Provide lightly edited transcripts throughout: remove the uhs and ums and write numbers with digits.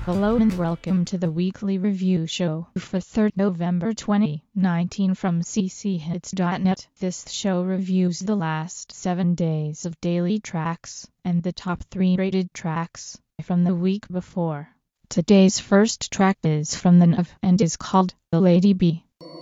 Hello and welcome to the weekly review show for 3rd November 2019 from cchits.net. This show reviews the last 7 days of daily tracks and the top 3 rated tracks from the week before. Today's first track is from the NAV and is called The Lady B.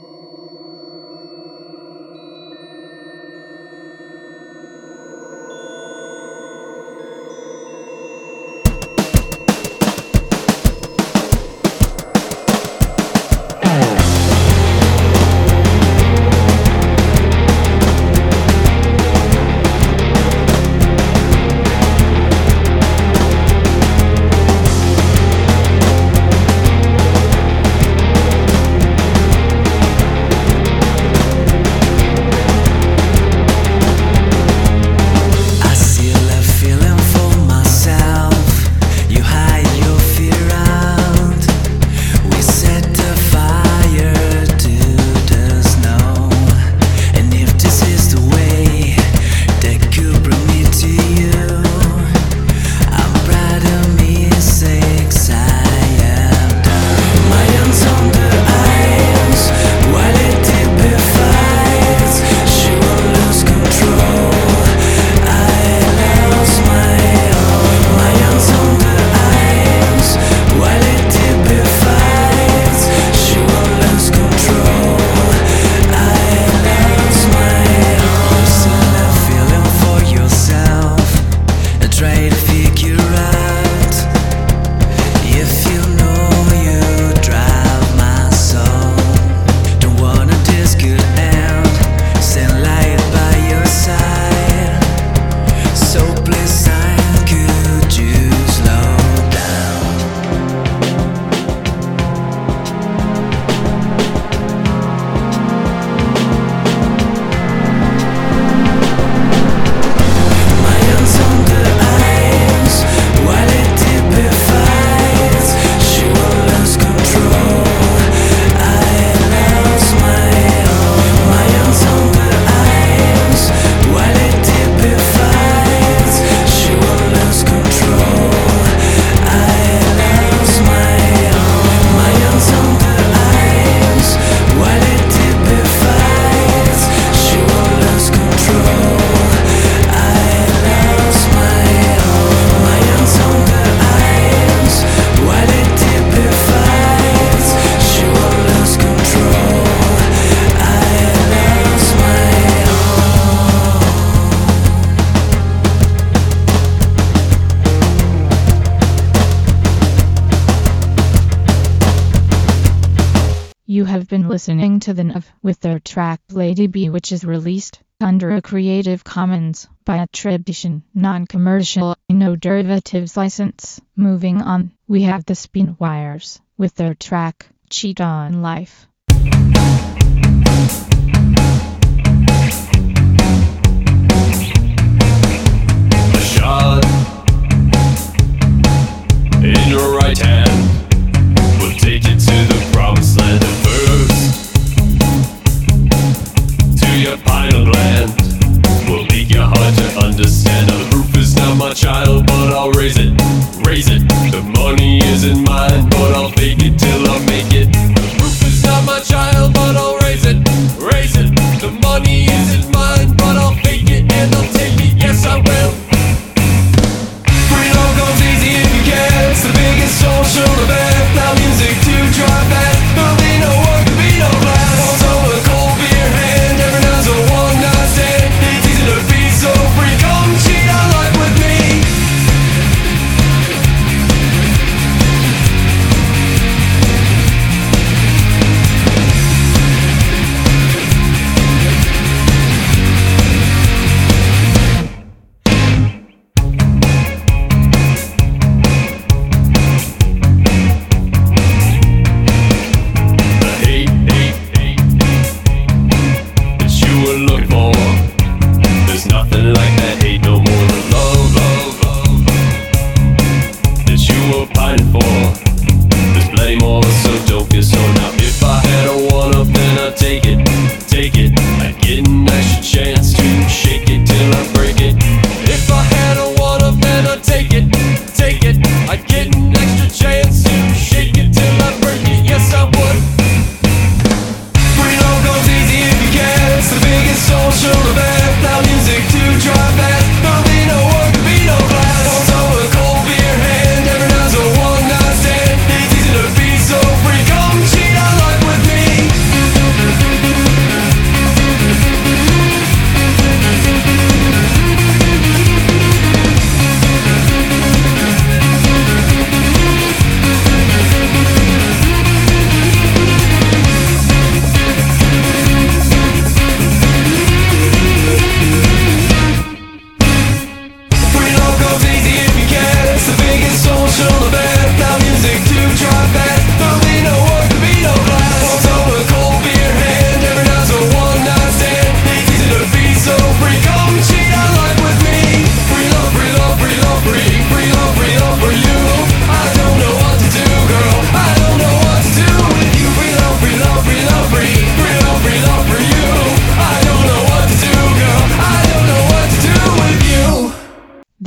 You have been listening to the NAV with their track Lady B, which is released under a Creative Commons by attribution, non-commercial, no derivatives license. Moving on, we have the Spinwires with their track Cheat on Life. A shot in your right hand will take you to the promised land. Your pineal gland will make your hard to understand. Now the proof is not my child, but I'll raise it, raise it. The money isn't mine, but I'll fake it till I make it. The proof is not my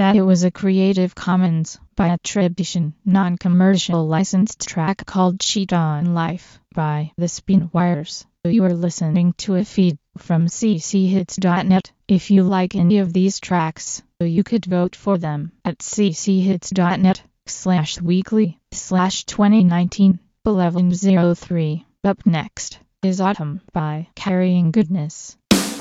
that it was a Creative Commons by attribution, non-commercial licensed track called Cheat on Life by The Spinwires. You are listening to a feed from cchits.net. If you like any of these tracks, you could vote for them at cchits.net/weekly/2019 1103. Up next is Autumn by Carrying Goodness.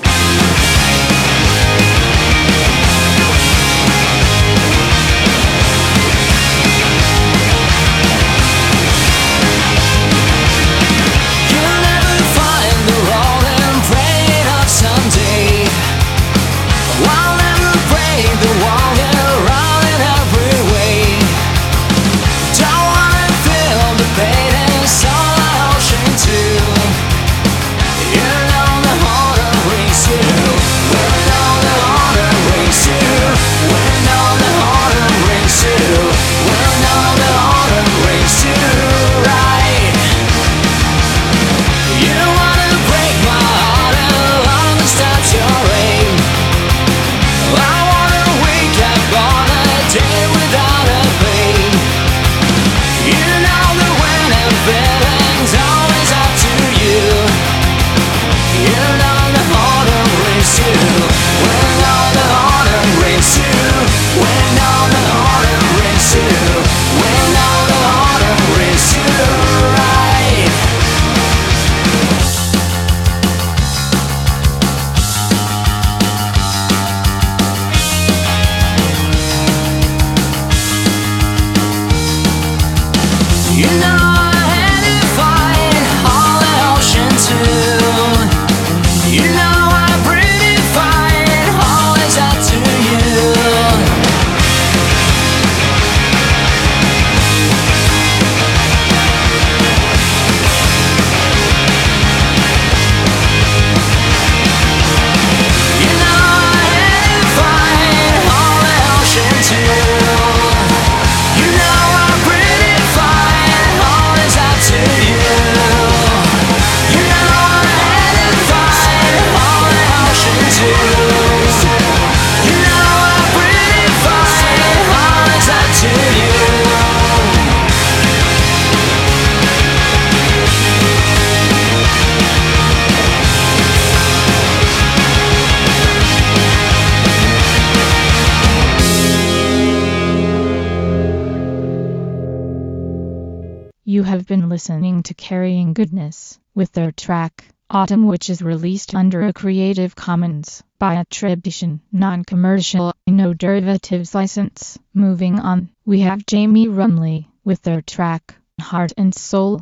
You have been listening to Carrying Goodness with their track Autumn, which is released under a Creative Commons by attribution, non-commercial, no derivatives license. Moving on, we have Jamie Rumley with their track Heart and Soul.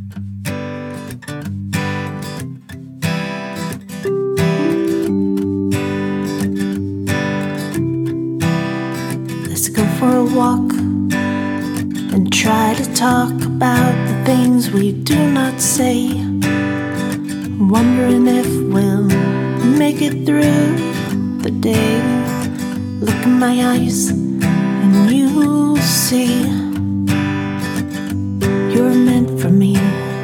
Let's go for a walk and try to talk about the things we do not say. Wondering if we'll make it through the day. Look in my eyes and you'll see you're meant for me.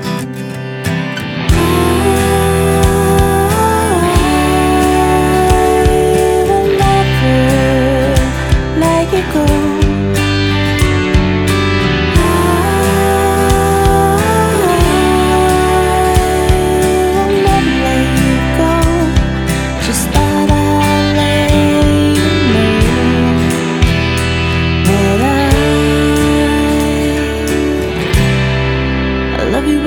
I will never let you go. Love you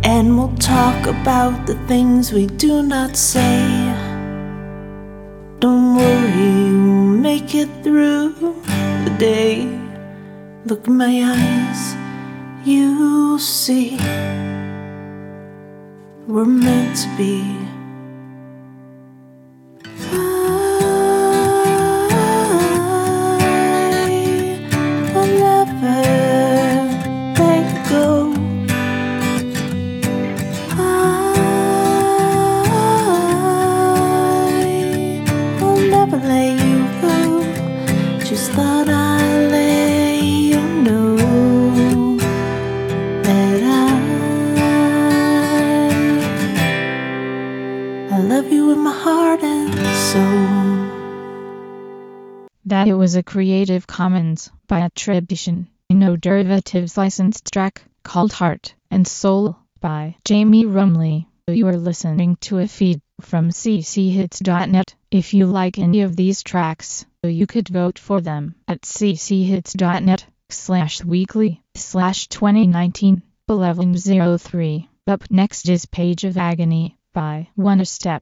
and we'll talk about the things we do not say. Don't worry, we'll make it through the day. Look in my eyes, you'll see we're meant to be. I will never let you go. I will never let you go. Just thought I'd let you know that I love you with my heart and soul. That it was a Creative Commons by attribution, no derivatives licensed track called Heart and Soul by Jamie Rumley. You are listening to a feed from cchits.net. If you like any of these tracks, you could vote for them at cchits.net/weekly/2019 1103. Up next is Page of Agony by One Step.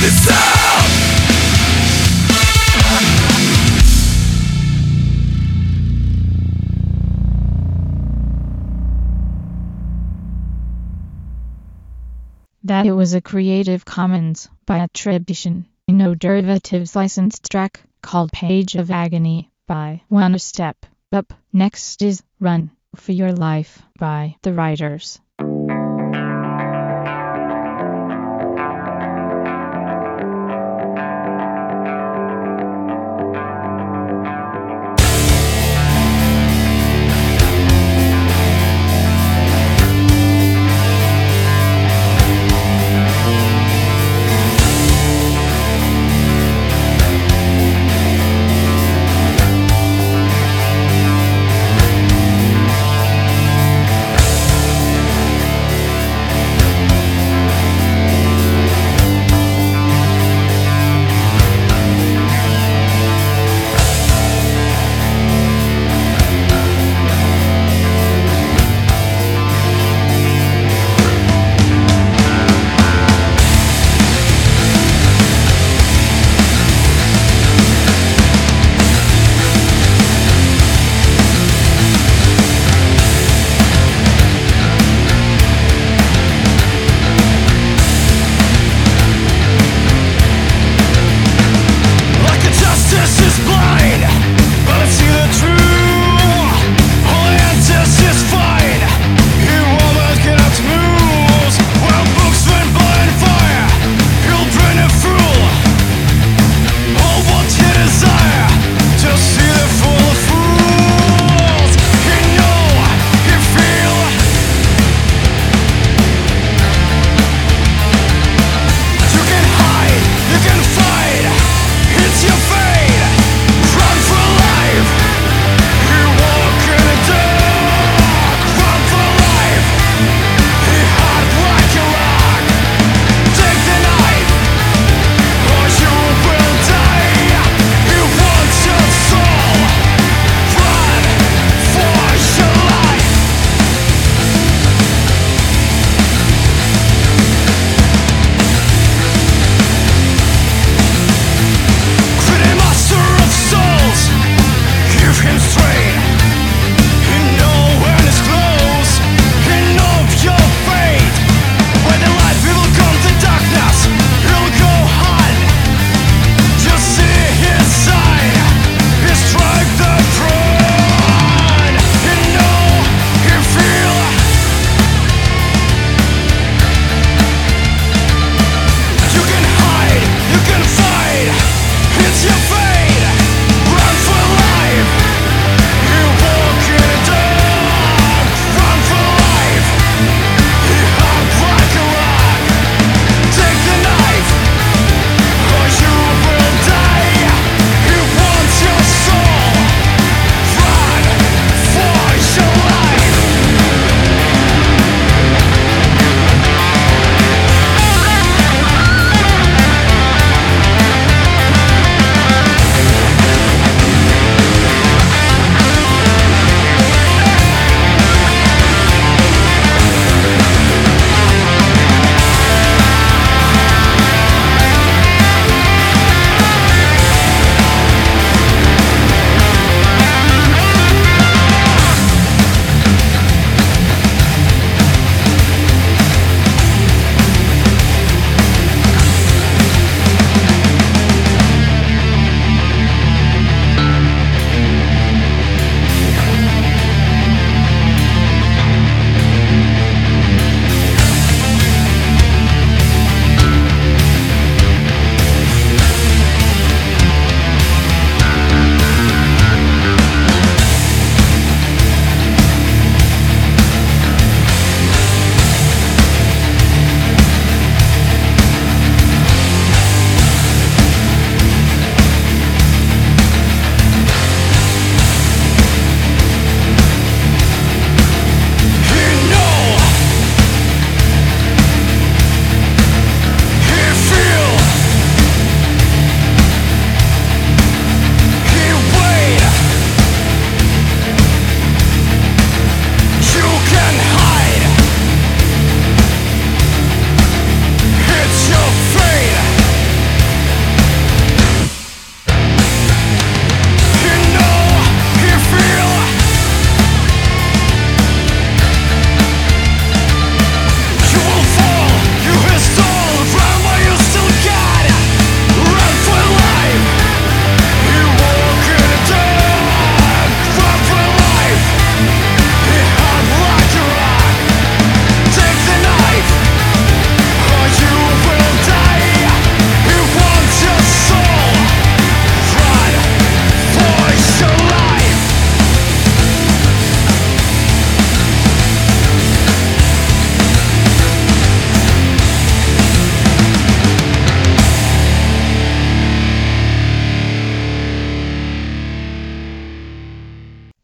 yourself. That it was a Creative Commons by attribution, no derivatives licensed track called Page of Agony by One Step. Up next is Run for Your Life by The Writers.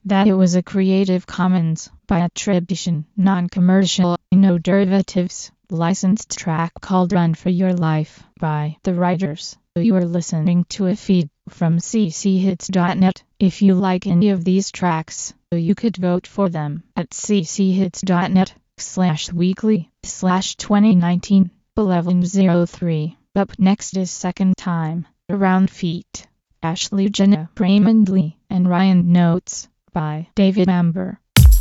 that it was a Creative Commons by attribution, non-commercial, no derivatives, licensed track called Run for Your Life by The Writers. You are listening to a feed from cchits.net. If you like any of these tracks, you could vote for them at cchits.net/weekly/2019 1103. Up next is Second Time Around Feet, Ashley Jenna, Raymond Lee, and Ryan Notes by David Amber.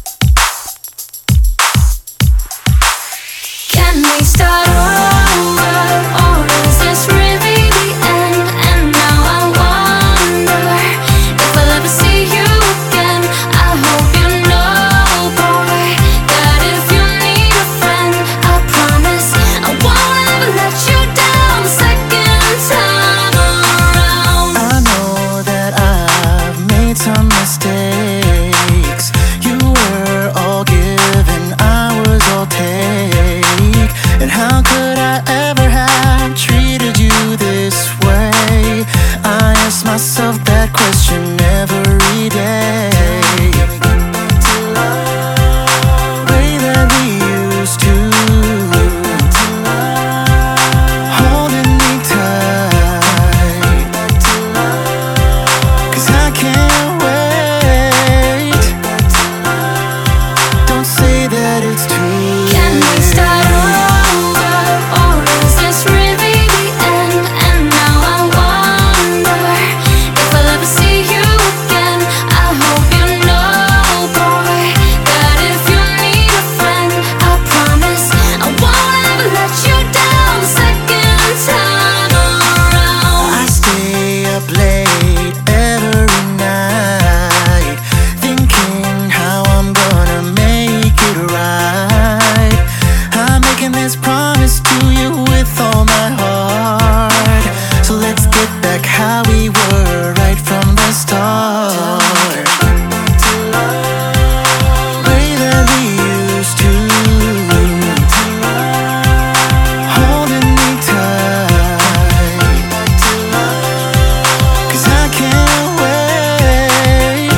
Can we start over, or is this really the end? And now I wonder if I'll ever see you again. I hope you know, boy, that if you need a friend, I promise I won't ever let you down the second time around. I know that I've made some mistakes. You were all give and I was all take. And how could I ever have treated you this way? I ask myself that question every day. Way that we used to, holding me tight, 'cause I can't wait. Don't say that it's too late. Can we start over, or is this really the end? And now I wonder if I'll ever see you again. I hope you know, boy, that if you need a friend, I promise I won't ever let you down the second time around. I stay up late every night, thinking how I'm gonna make it right. I'm making this promise to you with all my heart. So let's get back how we were right from the start. Way that we used to, holding me tight, 'cause I can't wait.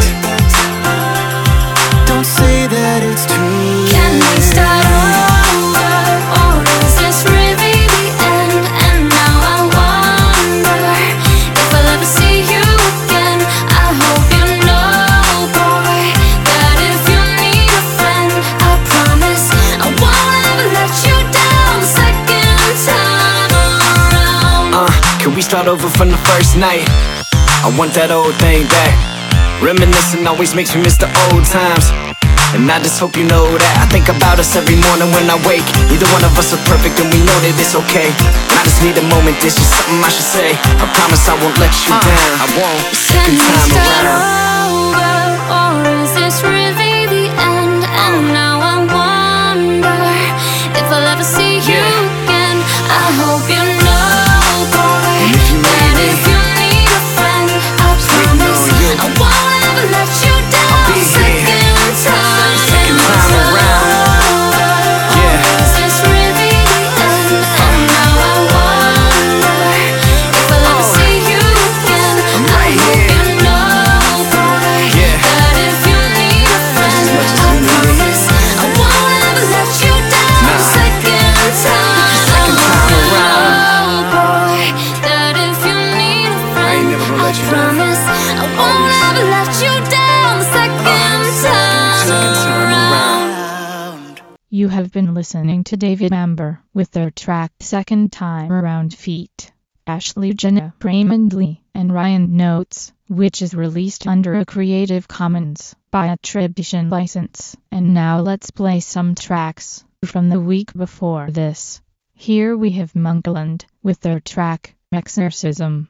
Don't say that it's too late. Can we start over, or is this really the end? And now I wonder if I'll ever see you again. I hope you know, boy, that if you need a friend, I promise I won't ever let you down the second time around. Can we start over from the first night? I want that old thing back. Reminiscing always makes me miss the old times. And I just hope you know that I think about us every morning when I wake. Neither one of us are perfect and we know that it's okay. I just need a moment, there's just something I should say. I promise I won't let you down. I won't. Can Second we time start around. over, or is this really the end? And now I wonder if I'll ever see you again. I hope you know, boy, And if you that need if me, you need a friend, I promise on you. I won't ever let you down be the here. second time. Second time around. Yeah. Or is this really the end? And now I wonder if I'll ever see you again. I'm I right hope here. you know, boy, Yeah. that if you need a friend, much as I you need me. promise I won't ever let you down Nah. second time. Second time around. Boy, that if you need a friend, I ain't never gonna let you down. promise I won't ever let you down the second time Second time around. You have been listening to David Amber with their track Second Time Around Feet, Ashley Jenna, Raymond Lee, and Ryan Notes, which is released under a Creative Commons by attribution license. And now let's play some tracks from the week before this. Here we have Monkland with their track Exorcism.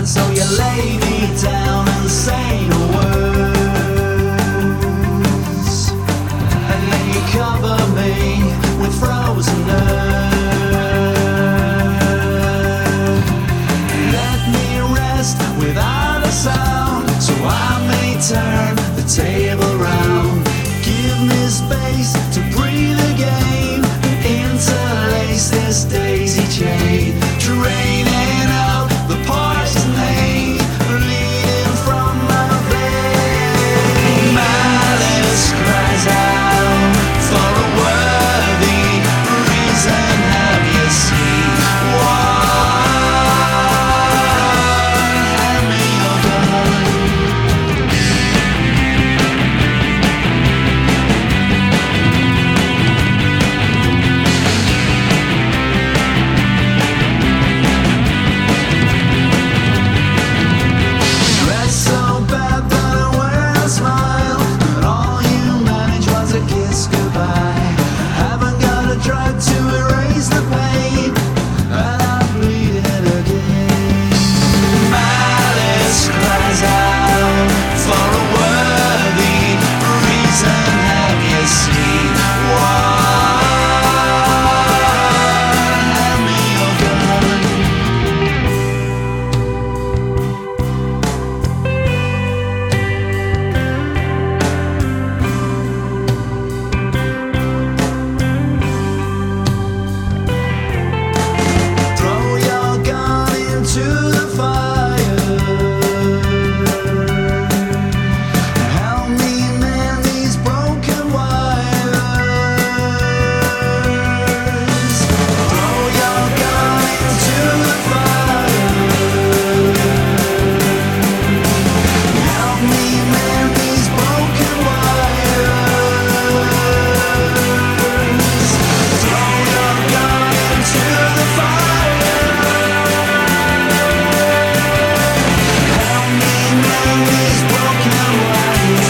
And so you lay me down and say no words, and then you cover me with frozen earth. Let me rest without a sound, so I may turn the table round. Give me space to breathe again, and interlace this daisy chain, draining out the poison pain bleeding from my veins. Malice cries out for a worthy reason. Have you seen one? Hand me your gun. Dress so bad that I wear a smile, but all you managed was a kiss goodbye. Haven't got a drug to erase the pain, and I'm bleeding again. Malice cries out for a worthy reason. Have you seen one? Hand me your gun. Throw your gun into the fire. Help me mend these broken wires. Throw your gun into the fire. Help me mend these broken wires. Throw your gun into the fire. Help me mend these broken wires.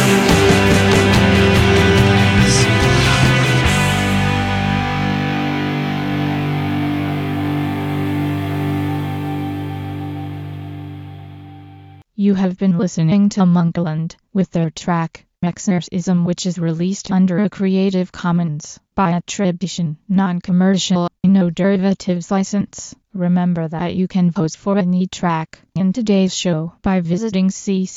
You have been listening to Monkland with their track Exorcism, which is released under a Creative Commons by attribution, non-commercial, no derivatives license. Remember that you can vote for any track in today's show by visiting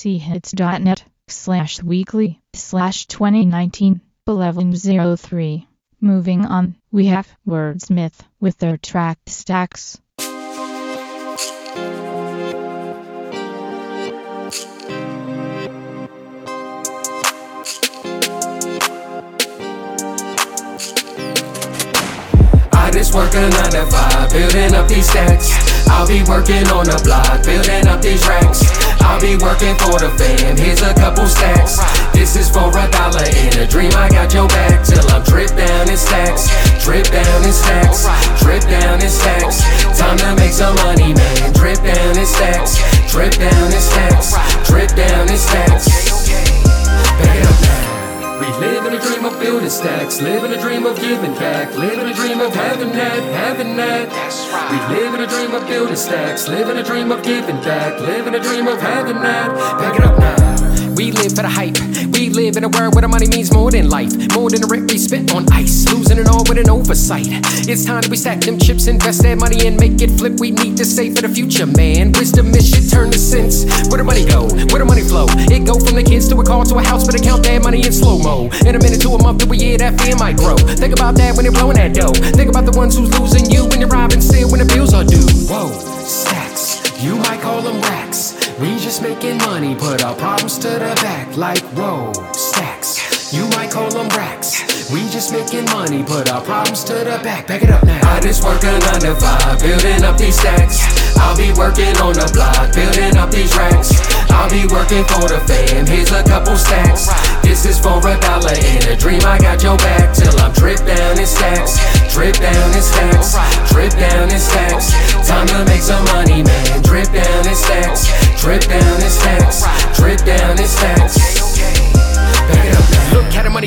cchits.net/weekly/2019 1103. Moving on, we have Wordsmith with their track Stacks. I just work a 9 to 5, building up these stacks. I'll be working on the block, building up these racks. I'll be working for the fam, here's a couple stacks. This is for $1 in a dream, I got your back. Till I'm drip down in stacks, drip down in stacks, drip down in stacks. Time to make some money, man. Drip down in stacks, drip down in stacks, drip down in stacks. Back it up now. We live in a dream of building stacks, live in a dream of giving back, live in a dream of having that, having that. We live in a dream of building stacks, live in a dream of giving back, live in a dream of having that. Back it up now. We live for the hype. We live in a world where the money means more than life, more than the rent we spent on ice, losing it all with an oversight. It's time that we stack them chips, invest that money and make it flip. We need to save for the future, man. Wisdom is shit turned to sense. Where the money go? Where the money flow? It go from the kids to a car to a house, but they count that money in slow-mo. In a minute to a month to a year, that fear might grow. Think about that when you're blowing that dough. Think about the ones who's losing you when you're robbing still when the bills are due. Whoa, stacks, you might call them racks. We just making money, put our problems to the back. Like whoa, stacks, you might call them racks. We just making money, put our problems to the back. Back it up now. I just work a 9 to 5, building up these stacks. I'll be working on the block, building up these racks. I'll be working for the fam, here's a couple stacks. This is for $1 in a dream, I got your back. Till I'm drip down in stacks, drip down in stacks, drip down in stacks. Time to make some money, man. Drip down in stacks, drip down in stacks, drip down in stacks. Back it up now. Look how the money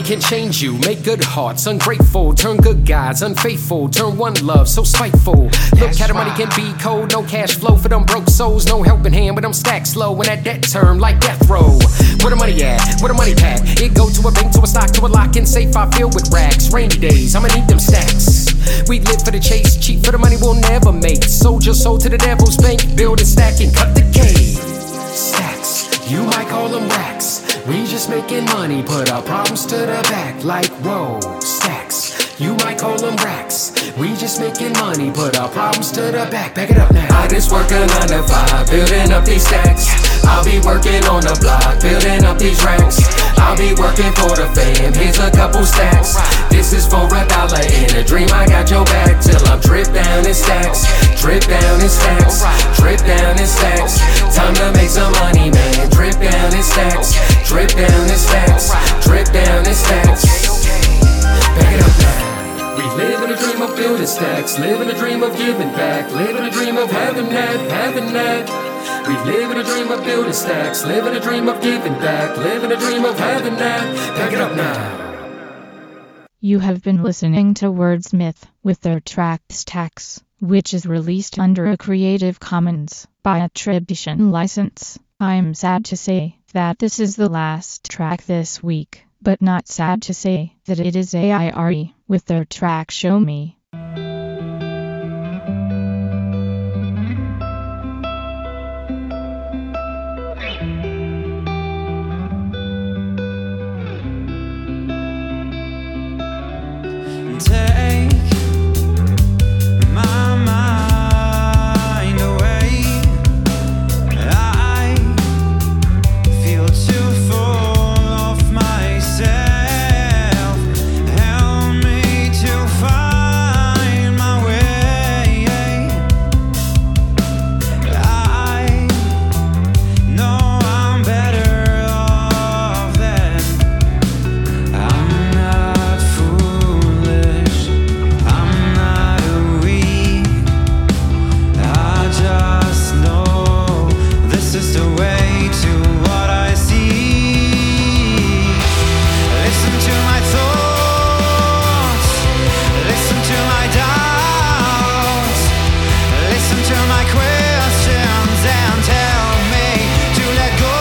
can change you, make good hearts ungrateful, turn good guys unfaithful, turn one love so spiteful. Look how the money can be cold, no cash flow for them broke souls, no helping hand with them stacks low, and that debt term like death row. Where the money at? Where the money pack? It go to a bank, to a stock, to a lock and safe. I fill with racks. Rainy days, I'ma need them stacks. We live for the chase, cheap for the money we'll never make. Soldier sold to the devil's bank, build and stack and cut the cake. Stacks, you might call them racks. We just making money, put our problems to the back. Like whoa, stacks, you might call them racks. We just making money, put our problems to the back. Back it up now. I just work a 9 to 5, building up these stacks. I'll be working on the block, building up these racks. I'll be working for the fam, here's a couple stacks. This is for $1 in a dream, I got your back. Till I'm drip down in stacks, drip down in stacks, drip down in stacks. Time to make some money, man. Drip down in stacks, drip down in stacks, drip down in stacks. Back it up now. We live in a dream of building stacks, live in a dream of giving back, live in a dream of having that, having that. We live in a dream of building stacks, live in a dream of giving back, live in a dream of having that. Back it up now. You have been listening to Wordsmith with their track Stacks, which is released under a Creative Commons by attribution license. I'm sad to say that this is the last track this week, but not sad to say that it is AIRE with their track Show Me. Take my mind away. I feel too full of myself. Help me to find my way. I know I'm better off than I'm not foolish. I'm not weak. I just know this is the way to what I see. Listen to my thoughts. Listen to my doubts. Listen to my questions and tell me to let go.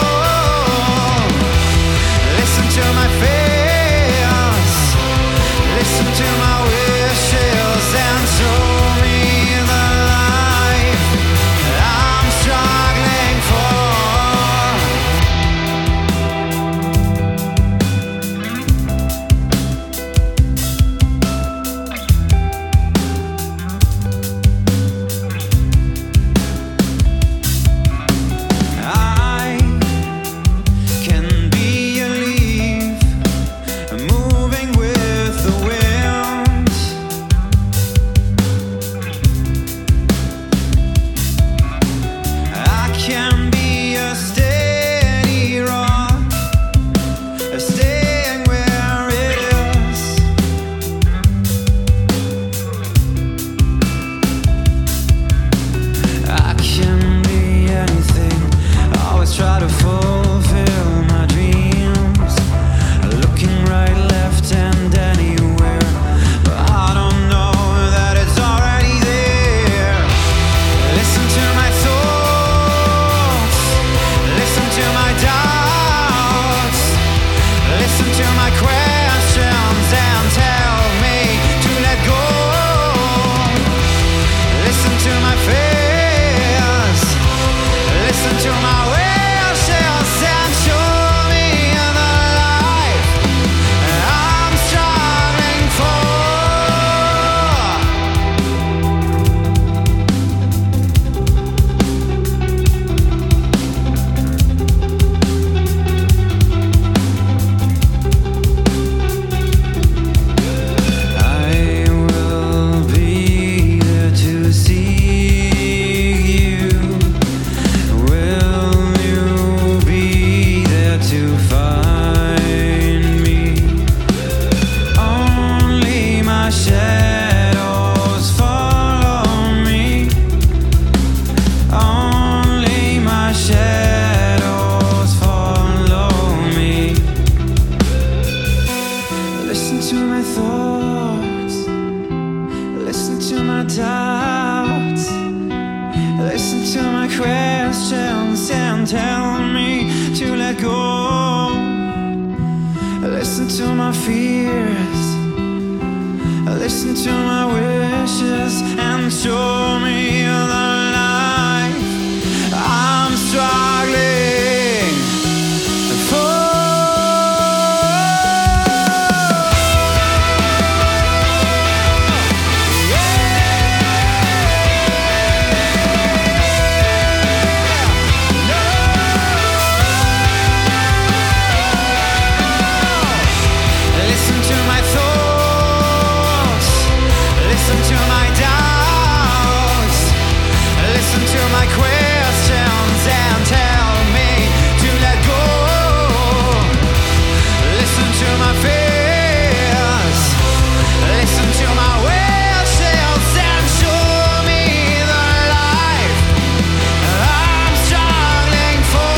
Listen to my fears. Listen to my wishes and show me the life I'm struggling for. I can be a leaf moving with the wind. I can be a steady rock, staying where it is. I can be anything. I always try to fulfill my dreams, looking right, left, and anywhere, but I don't know that it's already there. Listen to my thoughts. Listen to my doubts. Listen to my questions and tell me to let go. Listen to my fears. Listen to my wishes to my fears, listen to my wishes, and show me the life I'm struggling for. Listen to my thoughts, listen to my doubts, listen to my questions and tell me to let go. Listen to my fears, listen to my wishes, and show me the life I'm struggling for.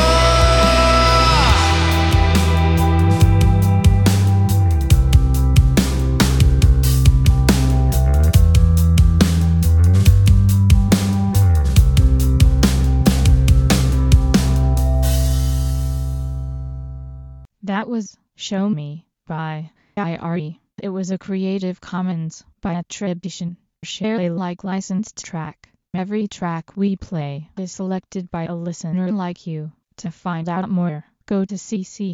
That was Show Me by IRE. It was a Creative Commons by attribution, share Alike licensed track. Every track we play is selected by a listener like you. To find out more, go to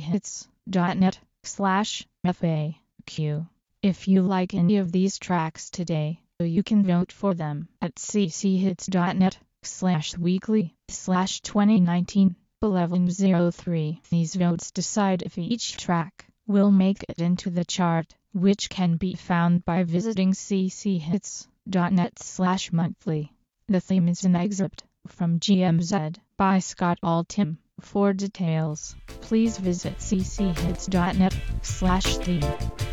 cchits.net/FAQ. If you like any of these tracks today, you can vote for them at cchits.net/weekly/2019. 1103. These votes decide if each track will make it into the chart, which can be found by visiting cchits.net/monthly. The theme is an excerpt from GMZ by Scott Altham. For details, please visit cchits.net/theme.